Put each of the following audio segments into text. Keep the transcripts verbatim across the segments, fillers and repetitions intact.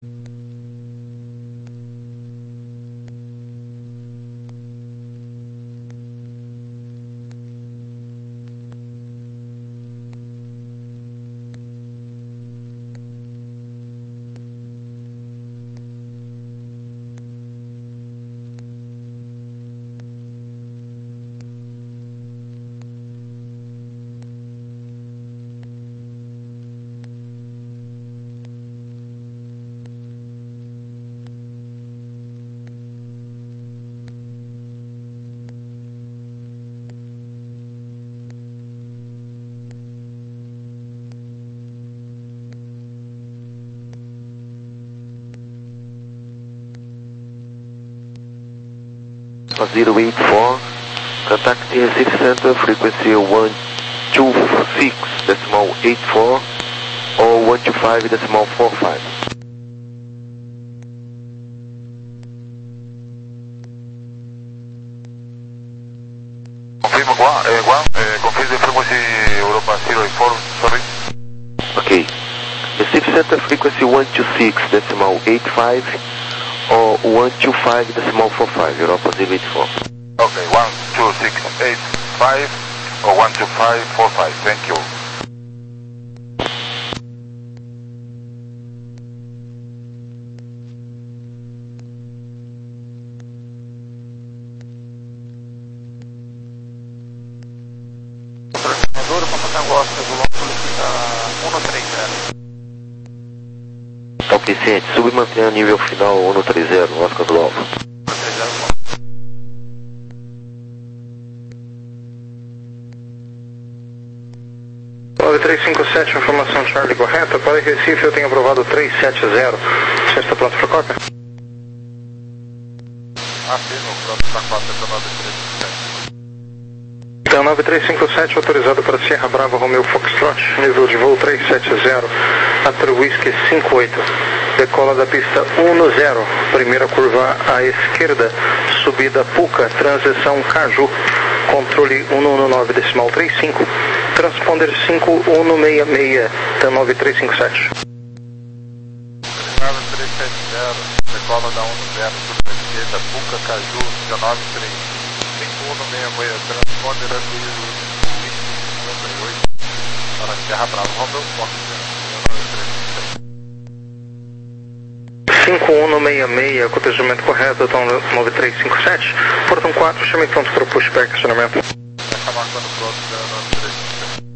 zero eight four, contacting Recife Center, frequency one two six decimal eight four or one two five decimal four five. Confirm one, uh, one uh, confirm the frequency Europa zero eight four, sorry. Okay, Recife Center, frequency one two six decimal eight five or one two five decimal four five, Europa zero eight four. Okay, one two six eight five or one two five four five, thank you. Transformador, Papa Tango, Regulon, solicita um três zero. Ok, ciente, sub e mantenha nível final um três zero, Oscar do Alfa. nove três cinco sete, informação Charlie correta. Para Recife eu tenho aprovado trezentos e setenta. Você está pronto para cópia? Afirmo, pronto para cópia para nove três cinco sete. Então nove três cinco sete autorizado para Sierra Brava Romeo Foxtrot, nível de voo trezentos e setenta, After Whisky cinquenta e oito. Decola da pista um zero, primeira curva à esquerda, subida Puca, transição Caju, controle um um nove decimal trinta e cinco, transponder cinco um seis seis, então nove três cinco sete. nove três sete zero, decola da um zero, curva à esquerda, Puca, Caju, dezenove três, cinco um seis seis, transponder arco-íris cinquenta e oito, para Sierra Brava, Romeo Fox, nove três cinco sete. cinco um seis seis, acontecimento correto, então nove três cinco sete, portão quatro, chame pronto para o pushback, acionamento. Está marcando pronto, nove três cinco sete.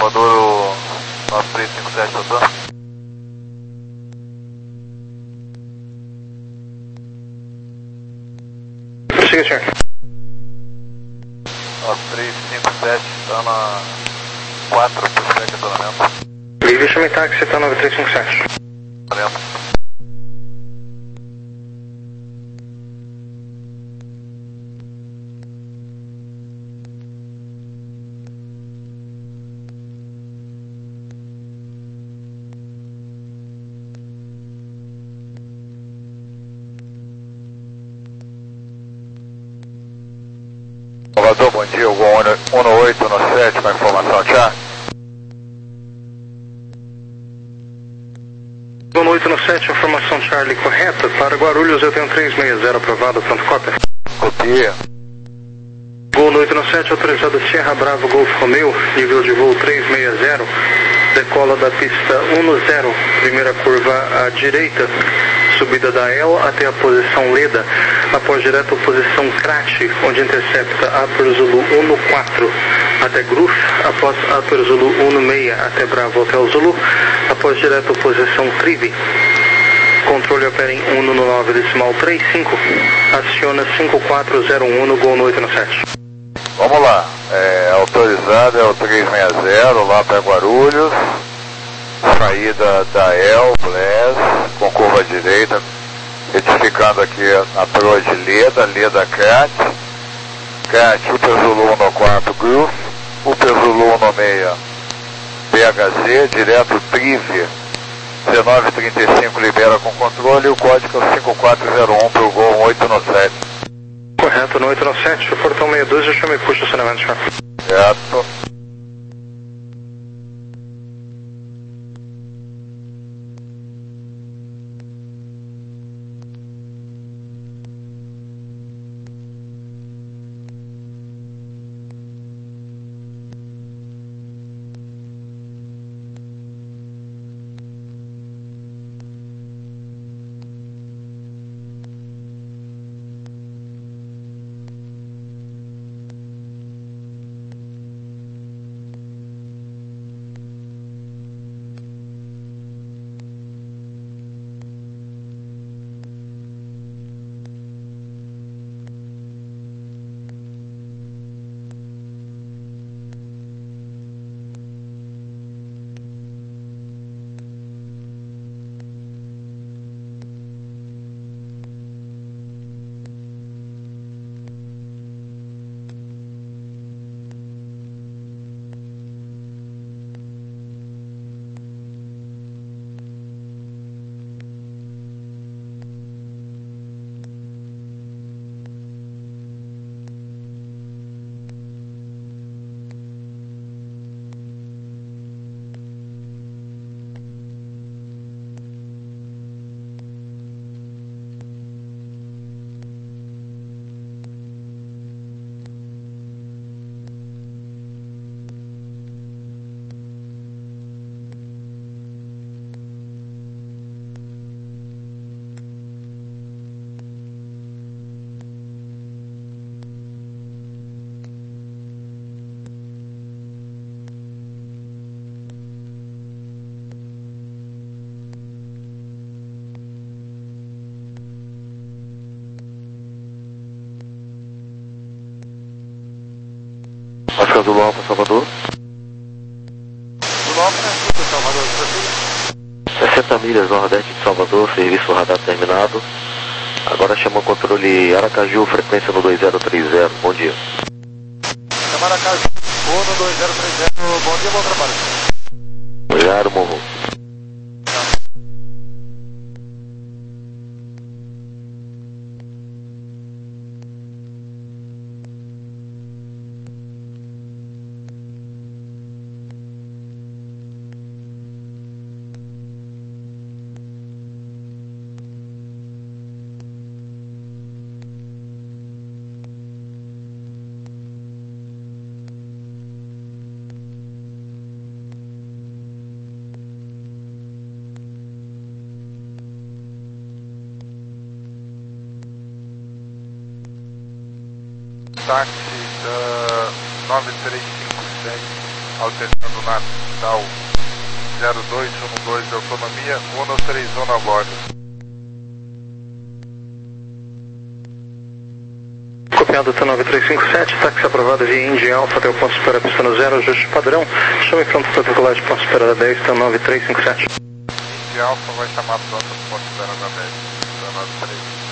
Salvador nove três cinco sete, doutor. Siga, senhor. nove três cinco sete, está na quatro, por estacionamento. Livre, chame táxi, está nove três cinco sete. Estacionamento. Salvador, bom dia, Gol um oito um sete com a informação já. um oito um sete, informação Charlie correta. Para Guarulhos eu tenho três seis zero aprovado, pronto, cópia. Copia. Gol oito um sete, autorizado Sierra Bravo Golf Romeo, nível de voo três seis zero, decola da pista um zero, primeira curva à direita, subida da E L até a posição Leda, após direto a posição Crate, onde intercepta Upper Zulu um quatro até Gruf, após Upper Zulu um seis até Bravo Hotel Zulu, após direto a posição Trivi. Controle opera em um nove decimal trinta e cinco, aciona cinco quatro zero um no Gol oito um sete. Vamos lá, é, autorizado é o três seis zero lá para Guarulhos, saída da E L, Bless, com curva direita, retificando aqui a proa de Leda, Leda Crat, Crat, Upper Zulu um quatro Groove, Upper Zulu um seis P H Z, direto Trive, dezenove trinta e cinco libera com controle, e o código é cinco quatro zero um para o Gol oito um sete. Correto, no oito um sete, portão sessenta e dois, eu chamei puxa estacionamento, senhor. Certo. Oscar Zulu Alfa, Salvador. Zulu Alfa, né? Salvador, tranquilo? sessenta milhas nordeste de Salvador, serviço radar terminado. Agora chama o controle Aracaju, frequência no dois zero três zero, bom dia. Chama Aracaju, ou no dois zero três zero, bom dia, bom trabalho. Obrigado, morro. Táxi da nove três cinco sete, alternando na tal zero dois um dois de autonomia, um três zona a bordo. Copiado T nove três cinco sete, táxi aprovado via Indy Alpha até o ponto de espera pistando zero, ajuste padrão, chame pronto para decolar de ponto de espera da dez, T nove três cinco sete. Indy Alpha vai chamar pronto do ponto de espera da dez, T nove três cinco sete.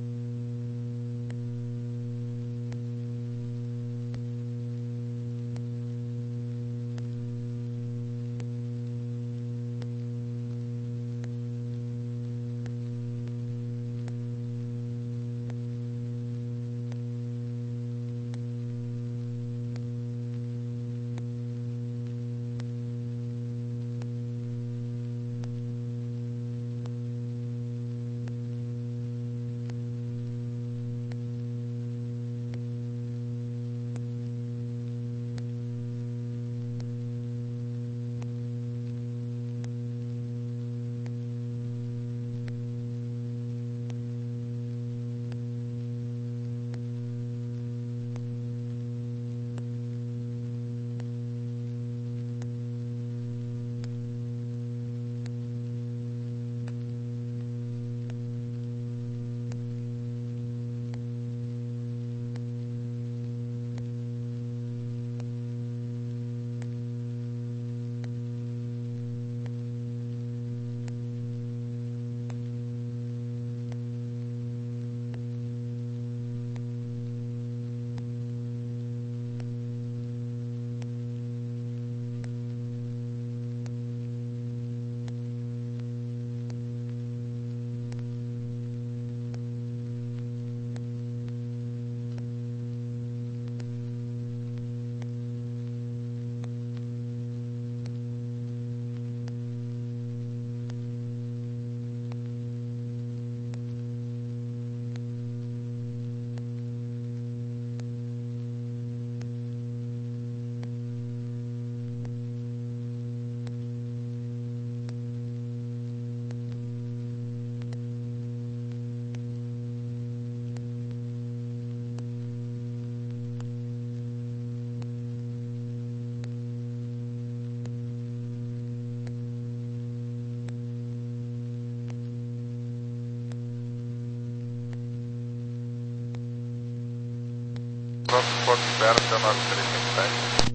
Pronto, ponto de espera, T nove três cinco sete.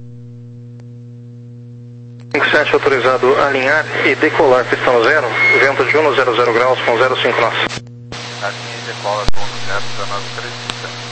cinco sete autorizado a alinhar e decolar pistão zero, vento de um zero zero graus com zero cinco nós. Alinha e decola do um zero, T nove três cinco sete.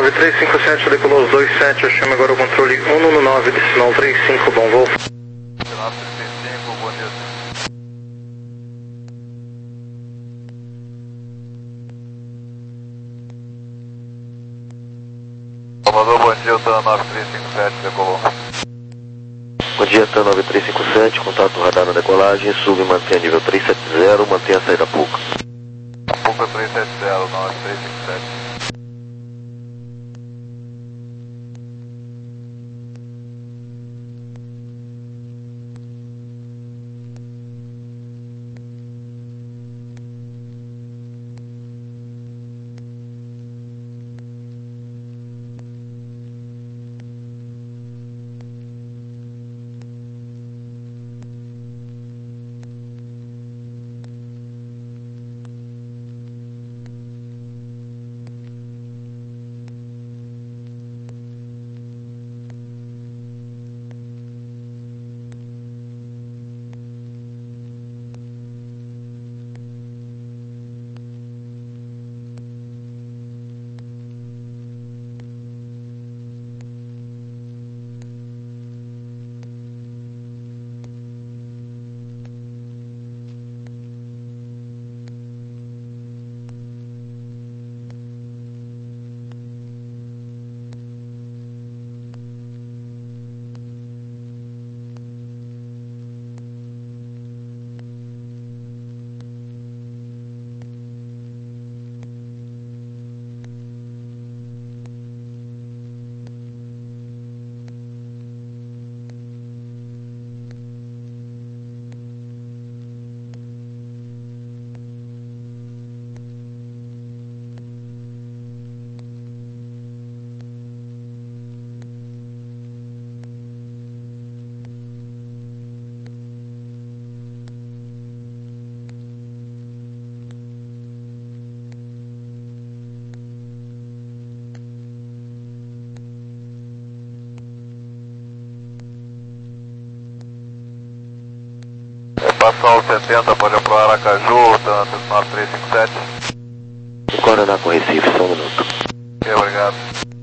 nove três cinco sete, decolou os dois sete, eu chamo agora o controle um um nove, decimal trinta e cinco, bom voo. nove trinta e cinco, bom dia. Salvador, bom dia, TAM nove três cinco sete, decolou. Bom dia, TAM nove três cinco sete, contato radar na decolagem, sub e mantenha nível trezentos e setenta, mantenha a saída PUCA. PUCA trezentos e setenta, nove três cinco sete. Passal setenta, pode ir pro Aracaju, TAM nove três cinco sete. Guaraná com Recife, só um minuto. Ok, obrigado.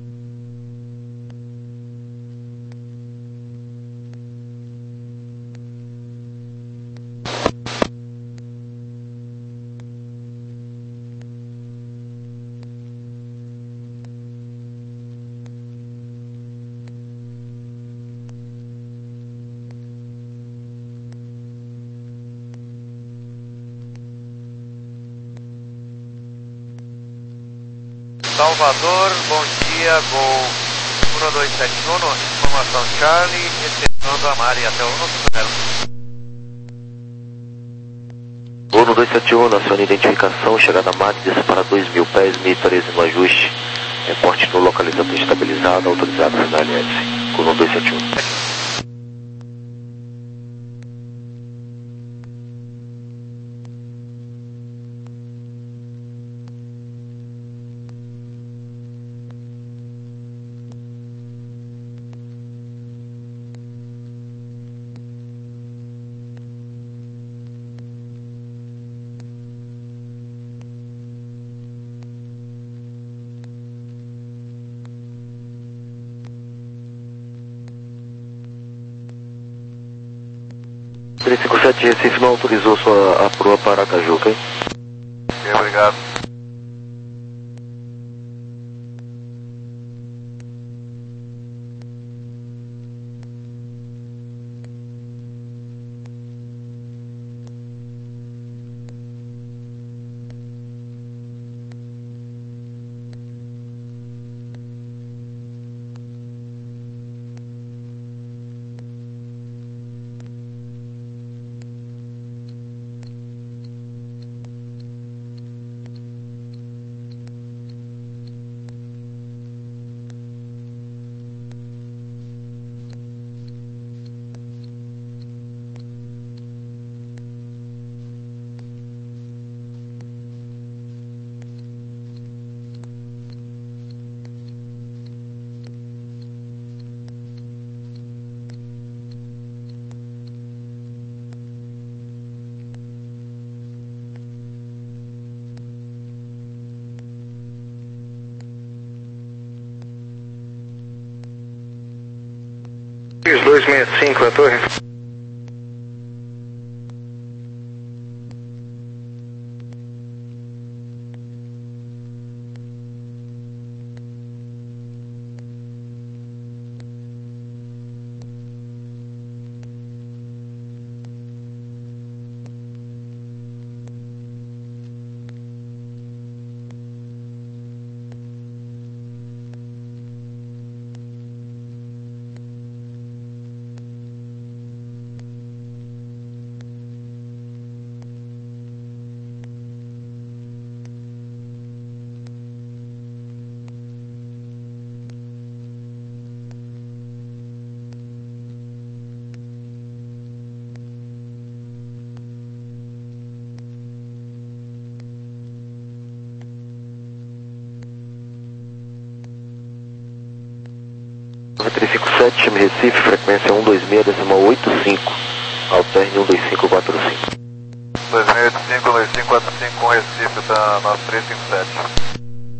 Salvador, bom dia, Gol um dois sete um, informação Charlie, retornando a Mari até o nosso zero. Gol um dois sete um, aciona identificação, chegada a Mari, desça para dois mil pés, mil e treze no ajuste, reporte no localizador estabilizado, autorizado na L S. Gol um dois sete um. três cinco sete, Recife não autorizou sua a proa para Aracaju, ok? Ok, obrigado. sessenta e cinco, a torre. nove três cinco sete, chame Recife, frequência um dois seis, decimal oito cinco, alterne um dois cinco quatro cinco. dois seis oito cinco, dois cinco quatro cinco com Recife da nove três cinco sete.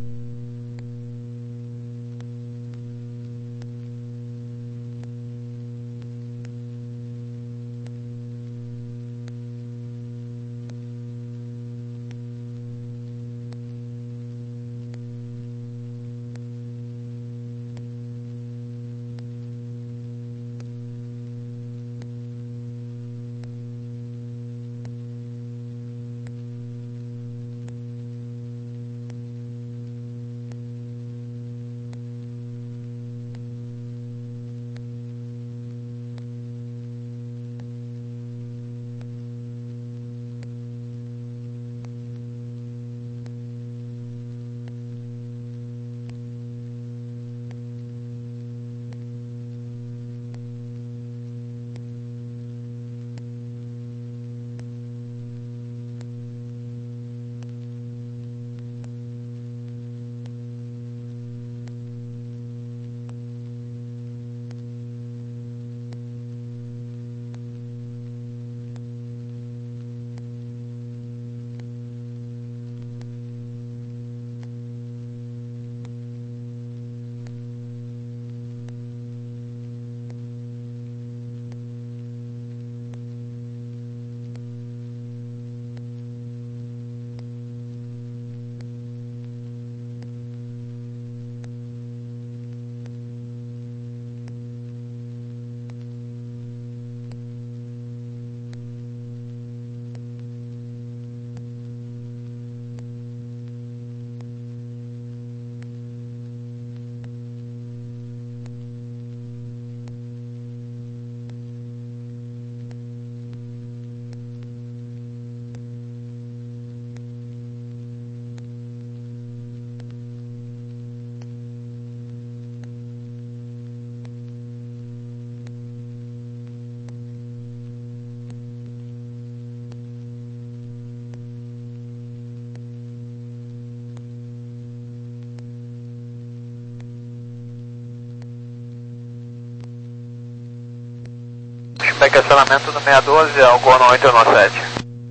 Cancelamento do seis doze ao Gol oito no sete.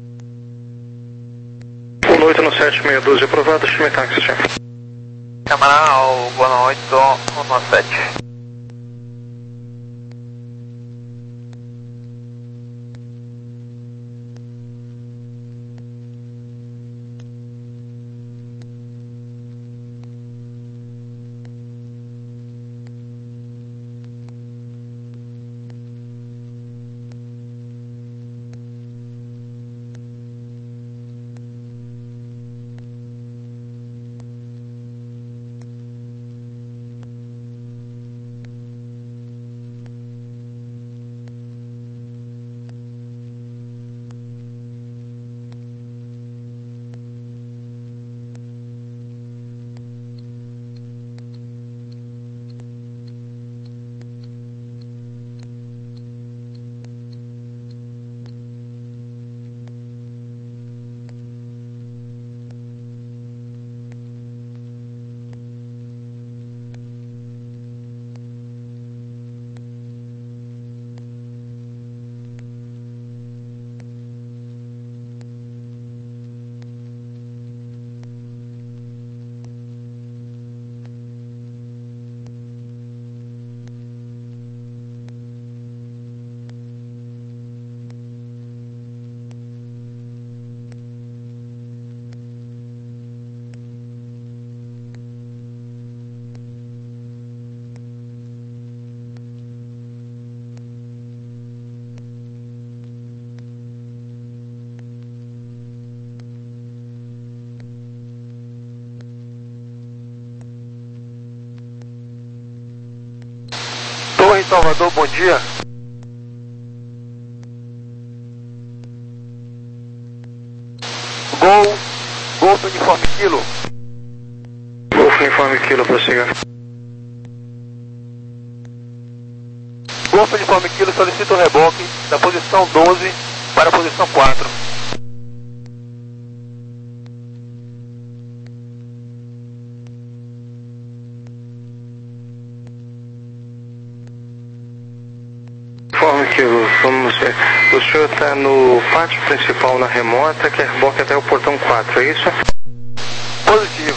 Gol oito no sete, seis doze aprovado, chame táxi, chefe. Câmara ao Gol oito no sete. Salvador, bom dia. Gol, Golf Uniforme Kilo. Golf Uniforme Kilo, prossiga. Golf Uniforme Kilo, solicita o reboque da posição doze para a posição quatro. Uniforme Kilo, vamos ver. O senhor está no pátio principal na remota, quer reboque até o portão quatro, é isso? Positivo.